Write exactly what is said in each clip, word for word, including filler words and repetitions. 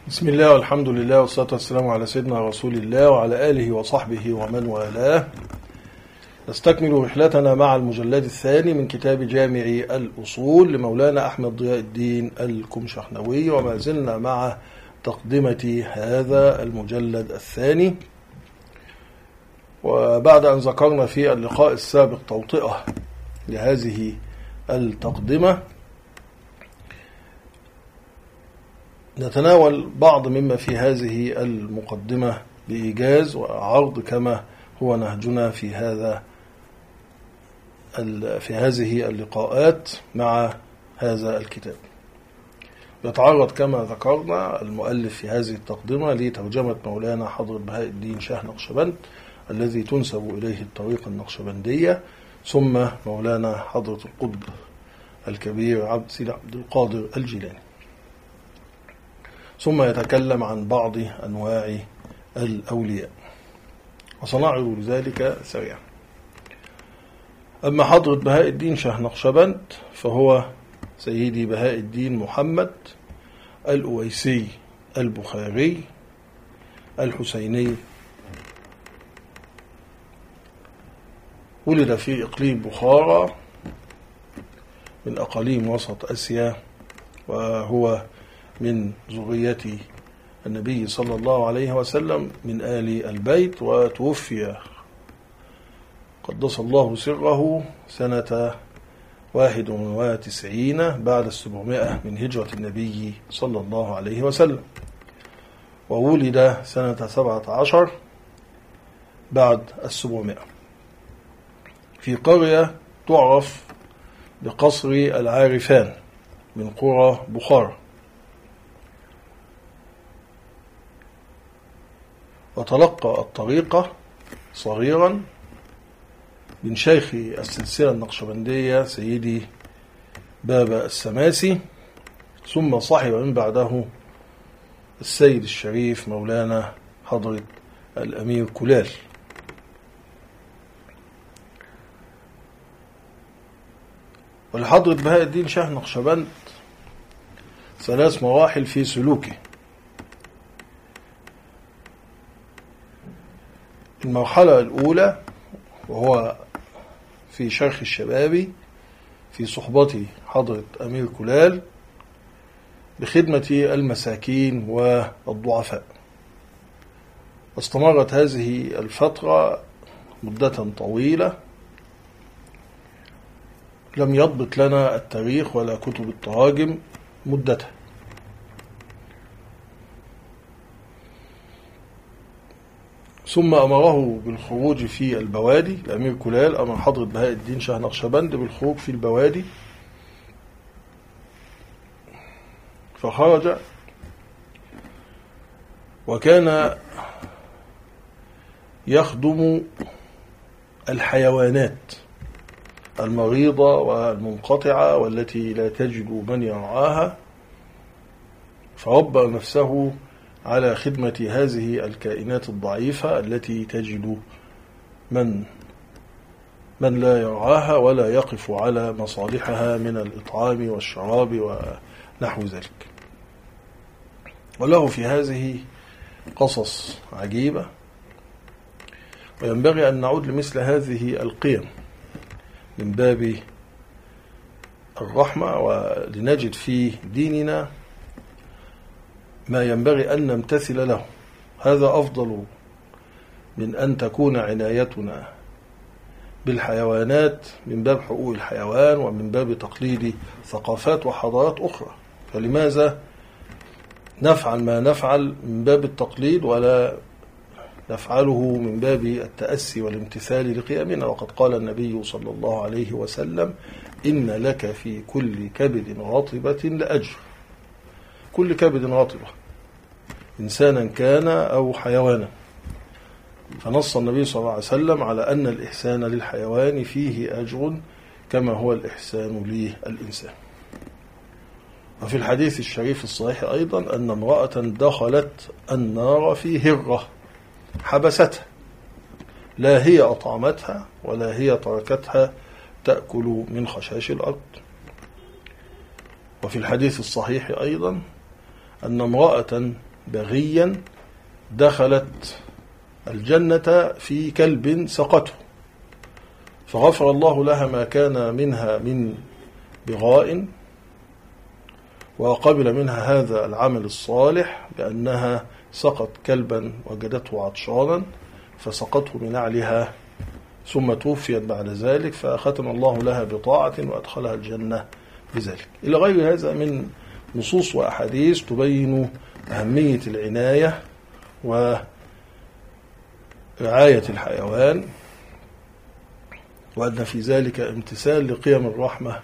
بسم الله والحمد لله والصلاة والسلام على سيدنا رسول الله وعلى آله وصحبه ومن والاه. نستكمل رحلتنا مع المجلد الثاني من كتاب جامع الأصول لمولانا أحمد ضياء الدين الكمشحنوي، وما زلنا مع تقدمة هذا المجلد الثاني. وبعد أن ذكرنا في اللقاء السابق توطئة لهذه التقدمة، نتناول بعض مما في هذه المقدمة بإيجاز وعرض كما هو نهجنا في هذا في هذه اللقاءات مع هذا الكتاب. يتعرض كما ذكرنا المؤلف في هذه التقدمة لترجمة مولانا حضرة بهاء الدين شاه نقشبند الذي تنسب إليه الطريقة النقشبندية، ثم مولانا حضرة القطب الكبير عبد سيد عبد القادر الجيلاني، ثم يتكلم عن بعض أنواع الأولياء، وسنعرض لذلك سريعا. أما حضرة بهاء الدين شاه نقشبند فهو سيدي بهاء الدين محمد الأويسي البخاري الحسيني، ولد في إقليم بخارى من أقاليم وسط آسيا، وهو من ذرية النبي صلى الله عليه وسلم من آل البيت، وتوفي قدس الله سره سنة واحد وتسعين بعد السبعمائة من هجرة النبي صلى الله عليه وسلم، وولد سنة سبعة عشر بعد السبعمائة في قرية تعرف بقصر العارفان من قرى بخارى. وتلقى الطريقة صغيرا من شيخ السلسلة النقشبندية سيدي بابا السماسي، ثم صاحب من بعده السيد الشريف مولانا حضرة الأمير كلال. ولحضرة بهاء الدين شاه نقشبند ثلاث مراحل في سلوكه. المرحلة الأولى وهو في شرخ الشباب في صحبة حضرة أمير كلال بخدمة المساكين والضعفاء، واستمرت هذه الفترة مدة طويلة لم يضبط لنا التاريخ ولا كتب التراجم مدتها. ثم أمره بالخروج في البوادي، الأمير كلال أمر حضرة بهاء الدين شاه نقشبند بالخروج في البوادي، فخرج وكان يخدم الحيوانات المريضة والمنقطعة والتي لا تجد من يرعاها، فربى نفسه على خدمة هذه الكائنات الضعيفة التي تجد من من لا يرعاها ولا يقف على مصالحها من الإطعام والشراب ونحو ذلك. وله في هذه قصص عجيبة، وينبغي أن نعود لمثل هذه القيم من باب الرحمة، ولنجد في ديننا ما ينبغي أن نمتثل له. هذا أفضل من أن تكون عنايتنا بالحيوانات من باب حقوق الحيوان ومن باب تقليد ثقافات وحضارات أخرى. فلماذا نفعل ما نفعل من باب التقليد ولا نفعله من باب التأسي والامتثال لقيمنا؟ وقد قال النبي صلى الله عليه وسلم: إن لك في كل كبد رطبة لأجر. كل كبد رطبة إنسانا كان أو حيوانا. فنص النبي صلى الله عليه وسلم على أن الإحسان للحيوان فيه أجر كما هو الإحسان للإنسان. وفي الحديث الشريف الصحيح أيضا أن امرأة دخلت النار في هرة حبستها، لا هي أطعمتها ولا هي تركتها تأكل من خشاش الأرض. وفي الحديث الصحيح أيضا أن امرأة بغيا دخلت الجنة في كلب سقته، فغفر الله لها ما كان منها من بغاء، وقبل منها هذا العمل الصالح بأنها سقط كلبا وجدته عطشانا فسقته بنعلها، ثم توفيت بعد ذلك، فختم الله لها بطاعة وأدخلها الجنة بذلك. إلى غير هذا من نصوص وأحاديث تبين أهمية العناية ورعاية الحيوان، وأن في ذلك امتثال لقيم الرحمة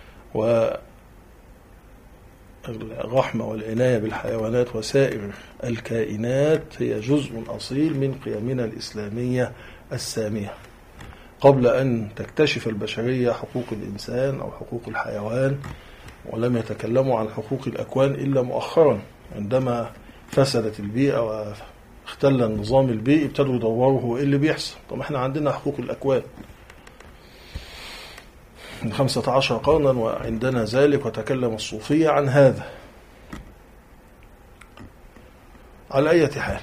والرحمة والعناية بالحيوانات وسائر الكائنات هي جزء أصيل من قيمنا الإسلامية السامية، قبل أن تكتشف البشرية حقوق الإنسان أو حقوق الحيوان، ولم يتكلموا عن حقوق الأكوان إلا مؤخرا عندما فسدت البيئة واختل النظام البيئي، ابتدوا يدوروا إيه اللي بيحصل. طب احنا عندنا حقوق الأكوان من خمسة عشر قرنا وعندنا ذلك، وتكلم الصوفية عن هذا. على أي حال،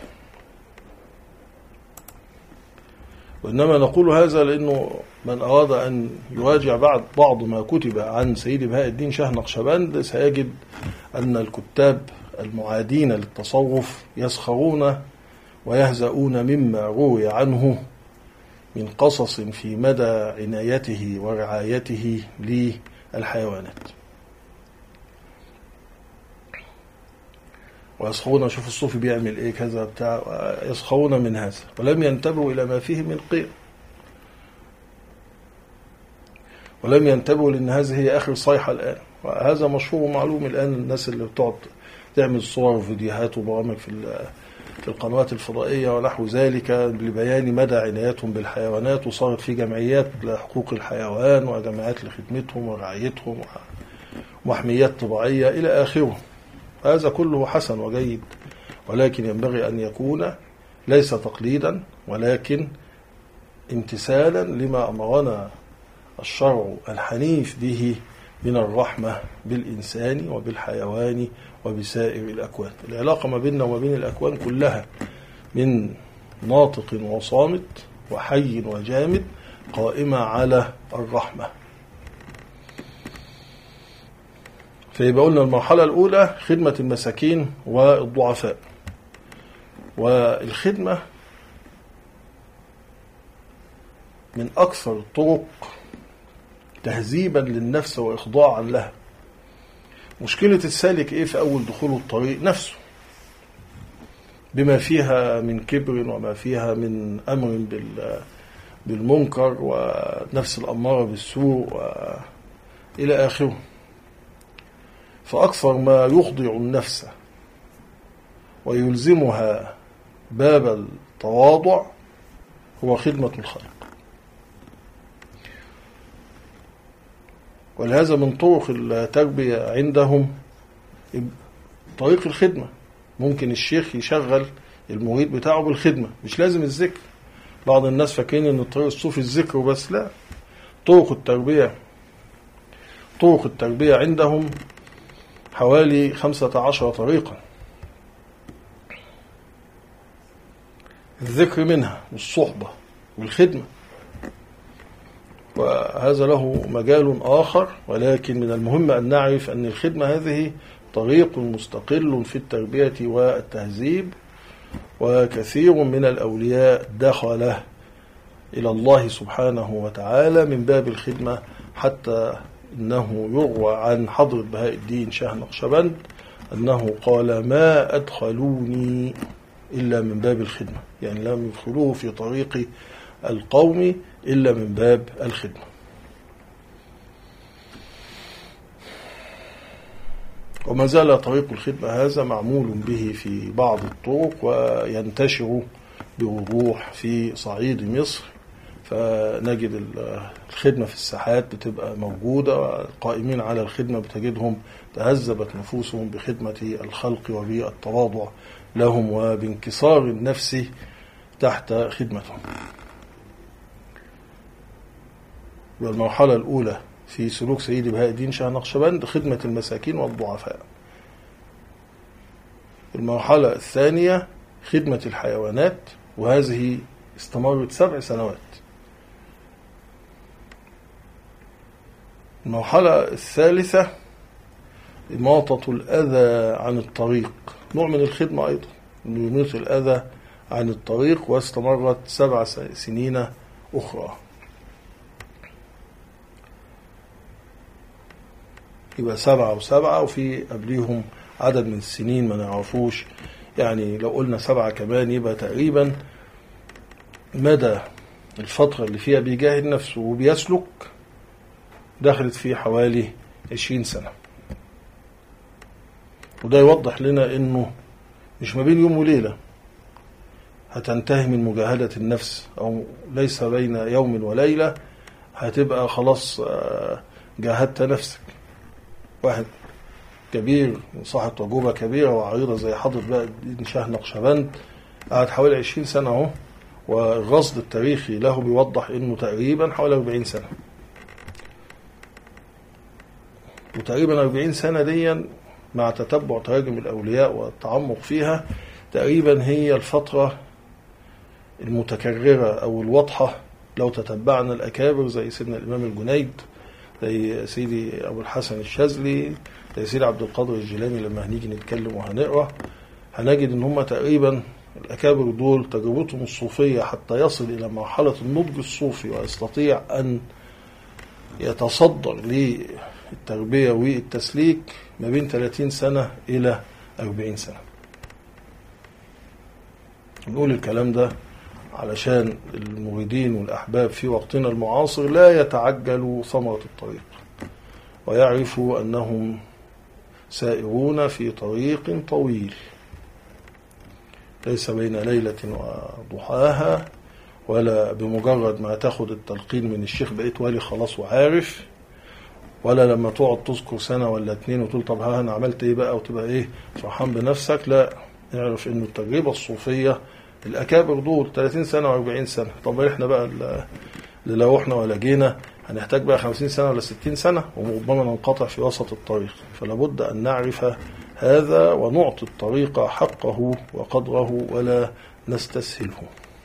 وإنما نقول هذا لأنه من أراد أن يراجع بعض بعض ما كتب عن سيد بهاء الدين شاه نقشبند سيجد أن الكتاب المعادين للتصوف يسخرون ويهزؤون مما روي عنه من قصص في مدى عنايته ورعايته للحيوانات، ويسخرون شوف الصوفي بيعمل ايه كذا بتاع، يسخرون من هذا ولم ينتبهوا الى ما فيه من قيم، ولم ينتبهوا لان هذه هي اخر صيحه الان. وهذا مشهور ومعلوم الان، الناس اللي بتقعد تعمل صور وفيديوهات وبرامج في في القنوات الفضائيه ونحو ذلك لبيان مدى عنايتهم بالحيوانات، وصارت في جمعيات لحقوق الحيوان وجمعيات لخدمتهم ورعايتهم ومحميات طبيعيه الى اخره. هذا كله حسن وجيد، ولكن ينبغي أن يكون ليس تقليدا ولكن امتثالا لما أمرنا الشرع الحنيف به من الرحمة بالإنسان وبالحيوان وبسائر الأكوان. العلاقة ما بيننا وما بين الأكوان كلها من ناطق وصامت وحي وجامد قائمة على الرحمة. فيبقى قلنا المرحلة الأولى خدمة المساكين والضعفاء، والخدمة من أكثر الطرق تهذيبا للنفس وإخضاعا لها. مشكلة السالك إيه في أول دخوله الطريق؟ نفسه، بما فيها من كبر وما فيها من أمر بالمنكر ونفس الأمارة بالسوء وإلى آخره. فأكثر ما يخضع النفس ويلزمها باب التواضع هو خدمة الخلق. ولهذا من طرق التربية عندهم طريق الخدمة. ممكن الشيخ يشغل المريد بتاعه بالخدمة، مش لازم الذكر. بعض الناس فاكرين ان الطريق الصوفي الذكر وبس، لا، طرق التربية طرق التربية عندهم حوالي خمسة عشر طريقا، الذكر منها والصحبة والخدمة، وهذا له مجال آخر. ولكن من المهم أن نعرف أن الخدمة هذه طريق مستقل في التربية والتهذيب، وكثير من الأولياء دخل إلى الله سبحانه وتعالى من باب الخدمة، حتى إنه يروى عن حضرة بهاء الدين شاه نقشبند أنه قال: ما أدخلوني إلا من باب الخدمة، يعني لم يدخلوه في طريق القوم إلا من باب الخدمة. وما زال طريق الخدمة هذا معمول به في بعض الطرق، وينتشر بوضوح في صعيد مصر، فنجد الخدمة في الساحات بتبقى موجودة، والقائمين على الخدمة بتجدهم تهذبت نفوسهم بخدمة الخلق وبالتواضع لهم وبانكسار النفس تحت خدمتهم. والمرحلة الأولى في سلوك سيدي بهاء الدين شاه نقشبند خدمة المساكين والضعفاء. المرحلة الثانية خدمة الحيوانات، وهذه استمرت سبع سنوات. المرحلة الثالثة إماطة الأذى عن الطريق، نوع من الخدمة أيضا، أنه يميط الأذى عن الطريق، واستمرت سبع سنين أخرى. يبقى سبعة وسبعة، وفي قبليهم عدد من السنين ما نعرفوش، يعني لو قلنا سبعة كمان يبقى تقريبا مدى الفترة اللي فيها بيجاهد نفسه وبيسلك دخلت فيه حوالي عشرين سنة. وده يوضح لنا انه مش ما بين يوم وليلة هتنتهي من مجاهدة النفس، او ليس بين يوم وليلة هتبقى خلاص جاهدت نفسك. واحد كبير صاحب تجربة كبيرة وعريضة زي حضرة بقى الدين شاه نقشبند قعد حوالي عشرين سنة اهو، والرصد التاريخي له بيوضح انه تقريبا حوالي أربعين سنة. وتقريبا أربعين سنة دي مع تتبع تراجم الأولياء والتعمق فيها تقريبا هي الفترة المتكررة أو الواضحة لو تتبعنا الأكابر زي سيدنا الإمام الجنيد، زي سيدي أبو الحسن الشاذلي، زي سيدي عبد القادر الجيلاني. لما هنيجي نتكلم وهنقرأ هنجد إن هم تقريبا الأكابر دول تجربتهم الصوفية حتى يصل إلى مرحلة النضج الصوفي ويستطيع أن يتصدر للتربية والتسليك ما بين ثلاثين سنة إلى أربعين سنة. نقول الكلام ده علشان المريدين والأحباب في وقتنا المعاصر لا يتعجلوا ثمرة الطريق، ويعرفوا أنهم سائرون في طريق طويل ليس بين ليلة وضحاها، ولا بمجرد ما تاخد التلقين من الشيخ بقيت والي خلاص وعارف، ولا لما تقعد تذكر سنة ولا اتنين وتقول طب ها أنا عملت إيه بقى وتبقى إيه فرحان بنفسك. لا، نعرف إنه التجربة الصوفية الأكابر دول ثلاثين سنة وأربعين سنة. طب إحنا بقى اللي لو إحنا ولا جينا هنحتاج بقى خمسين سنة ولا ستين سنة، وربما ننقطع في وسط الطريق. فلا بد أن نعرف هذا ونعطي الطريق حقه وقدره ولا نستسهله.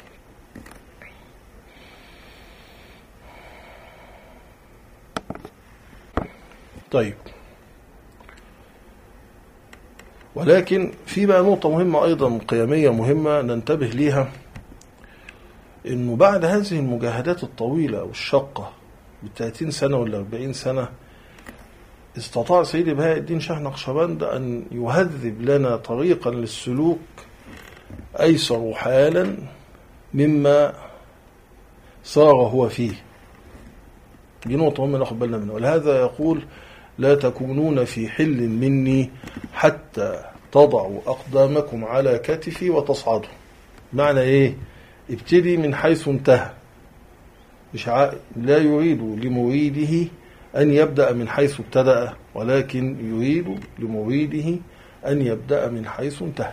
طيب، ولكن في بقى نقطة مهمة أيضا قيمية مهمة ننتبه ليها، إنه بعد هذه المجاهدات الطويلة والشاقة بالثلاثين سنة ولا أربعين سنة استطاع سيدي بهاء الدين شاه نقشبند أن يهذب لنا طريقا للسلوك أيسر حالا مما صار هو فيه. دي نقطة مهمة ناخد بالنا منها. ولهذا يقول لا تكونون في حل مني حتى تضعوا أقدامكم على كتفي وتصعدوا. معنى إيه؟ ابتدي من حيث انتهى. مش ع... لا يريد لمريده أن يبدأ من حيث ابتدأ، ولكن يريد لمريده أن يبدأ من حيث انتهى.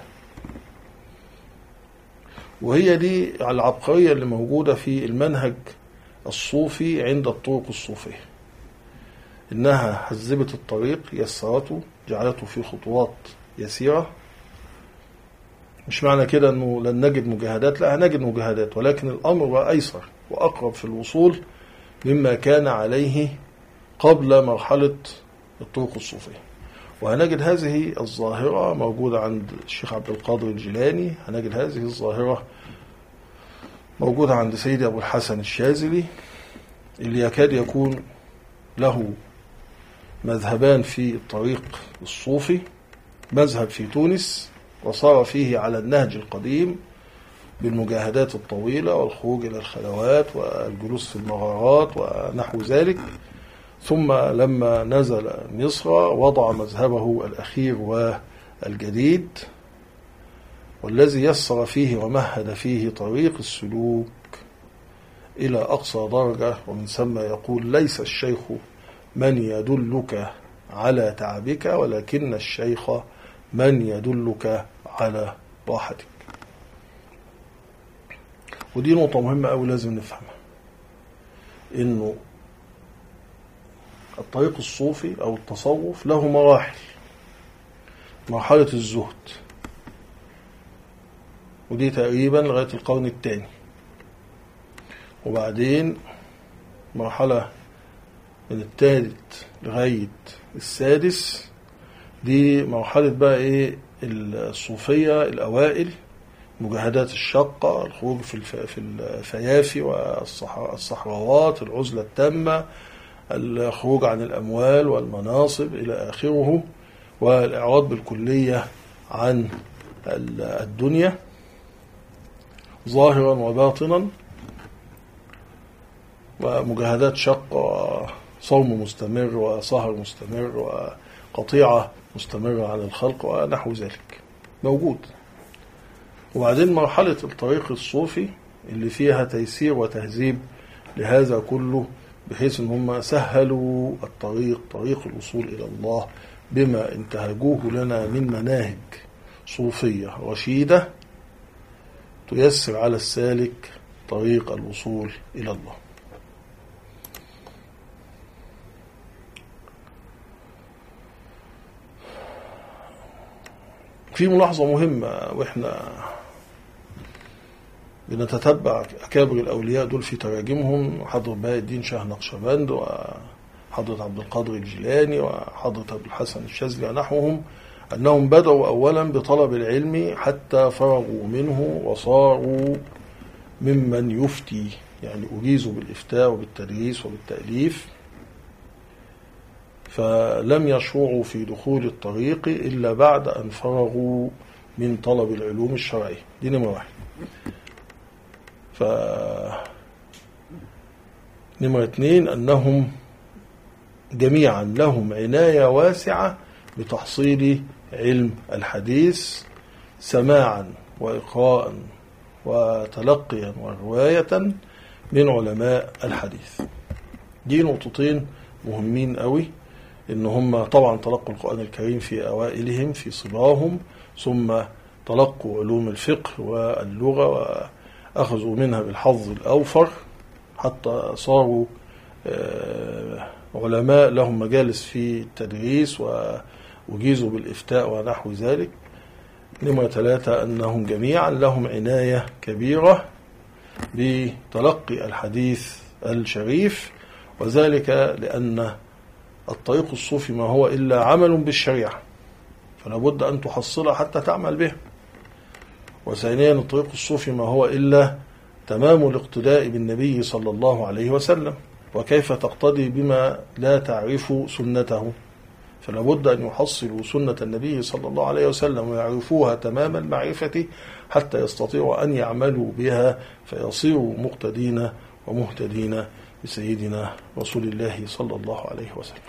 وهي دي العبقرية اللي موجودة في المنهج الصوفي عند الطرق الصوفية، إنها حزبت الطريق، يسرته، جعلته في خطوات يسيرة. مش معنى كده أنه لن نجد مجاهدات، لا هنجد مجاهدات، ولكن الأمر أيسر وأقرب في الوصول مما كان عليه قبل مرحلة الطرق الصوفية. وهنجد هذه الظاهرة موجودة عند الشيخ عبد القادر الجيلاني، هنجد هذه الظاهرة موجودة عند سيدي أبو الحسن الشاذلي، اللي يكاد يكون له مذهبان في الطريق الصوفي. مذهب في تونس وصار فيه على النهج القديم بالمجاهدات الطويلة والخروج إلى الخلوات والجلوس في المغارات ونحو ذلك، ثم لما نزل مصر وضع مذهبه الأخير والجديد، والذي يسر فيه ومهد فيه طريق السلوك إلى أقصى درجة. ومن ثم يقول ليس الشيخ من يدلك على تعبك، ولكن الشيخ من يدلك على راحتك. ودي نقطة مهمة أوي لازم نفهمها، إنه الطريق الصوفي أو التصوف له مراحل. مرحلة الزهد ودي تقريبا لغاية القرن الثاني. وبعدين مرحلة من الثالث لغاية السادس دي مرحلة بقى ايه الصوفية الأوائل، مجاهدات الشقة، الخروج في في الفيافي والصحراوات، العزلة التامة، الخروج عن الأموال والمناصب إلى آخره، والإعراض بالكلية عن الدنيا ظاهرا وباطنا، ومجاهدات شقة، صوم مستمر وسهر مستمر وقطيعة مستمرة على الخلق ونحو ذلك موجود. وبعدين مرحلة الطريق الصوفي اللي فيها تيسير وتهذيب لهذا كله، بحيث ان هم سهلوا الطريق، طريق الوصول إلى الله، بما انتهجوه لنا من مناهج صوفية رشيدة تيسر على السالك طريق الوصول إلى الله. في ملاحظة مهمة وإحنا بنتتبع أكابر الأولياء دول في تراجمهم، حضرة بهاء الدين شاه نقشبند وحضرة عبد القادر الجيلاني وحضرة أبو الحسن الشاذلي ونحوهم، أنهم بدأوا أولا بطلب العلم حتى فرغوا منه وصاروا ممن يفتي، يعني أجيزوا بالإفتاء وبالتدريس وبالتأليف، فلم يشرعوا في دخول الطريق إلا بعد أن فرغوا من طلب العلوم الشرعية. دي نمرة واحد. ف نمرة اثنين أنهم جميعا لهم عناية واسعة بتحصيل علم الحديث سماعا وإقراء وتلقيا ورواية من علماء الحديث. دي نقطتين مهمين قوي، إن هم طبعا تلقوا القرآن الكريم في أوائلهم في صباهم، ثم تلقوا علوم الفقه واللغة وأخذوا منها بالحظ الأوفر حتى صاروا علماء لهم مجالس في التدريس وأجيزوا بالإفتاء ونحو ذلك. نمرة ثلاثة أنهم جميعا لهم عناية كبيرة بتلقي الحديث الشريف، وذلك لأن الطريق الصوفي ما هو إلا عمل بالشريعة، فلا بد أن تحصلها حتى تعمل به. وثانيا الطريق الصوفي ما هو إلا تمام الاقتداء بالنبي صلى الله عليه وسلم، وكيف تقتدي بما لا تعرف سنته، فلا بد أن يحصلوا سنة النبي صلى الله عليه وسلم ويعرفوها تمام المعرفة حتى يستطيعوا أن يعملوا بها فيصيروا مقتدين ومهتدين بسيدنا رسول الله صلى الله عليه وسلم.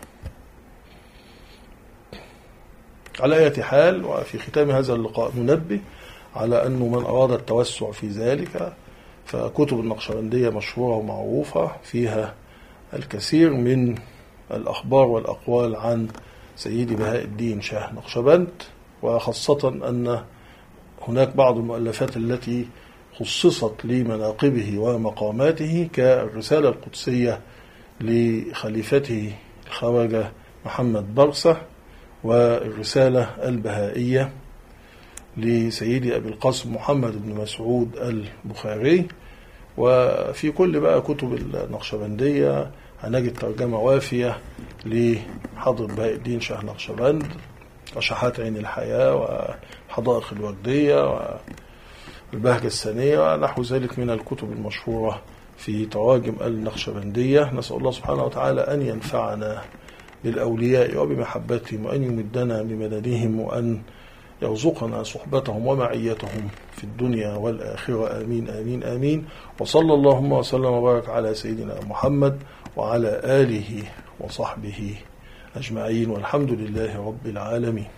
على أي حال، وفي ختام هذا اللقاء ننبه على أنه من أراد التوسع في ذلك فكتب النقشبندية مشهورة ومعروفة، فيها الكثير من الأخبار والأقوال عن سيدي بهاء الدين شاه نقشبند، وخاصة أن هناك بعض المؤلفات التي خصصت لمناقبه ومقاماته كالرسالة القدسية لخليفته الخواجة محمد برسة، والرسالة البهائية لسيدي أبي القاسم محمد بن مسعود البخاري. وفي كل بقى كتب النقشبندية هنجد ترجمة وافية لحضرة بهاء الدين شاه نقشبند، وشحات عين الحياة وحدائق الوردية والبهجة الثانية ونحو ذلك من الكتب المشهورة في تراجم النقشبندية. نسأل الله سبحانه وتعالى أن ينفعنا بالأولياء وبمحبتهم، وأن يمدنا بمددهم، وأن يرزقنا صحبتهم ومعيتهم في الدنيا والآخرة. آمين آمين آمين. وصلى اللهم وسلم وبارك على سيدنا محمد وعلى آله وصحبه أجمعين، والحمد لله رب العالمين.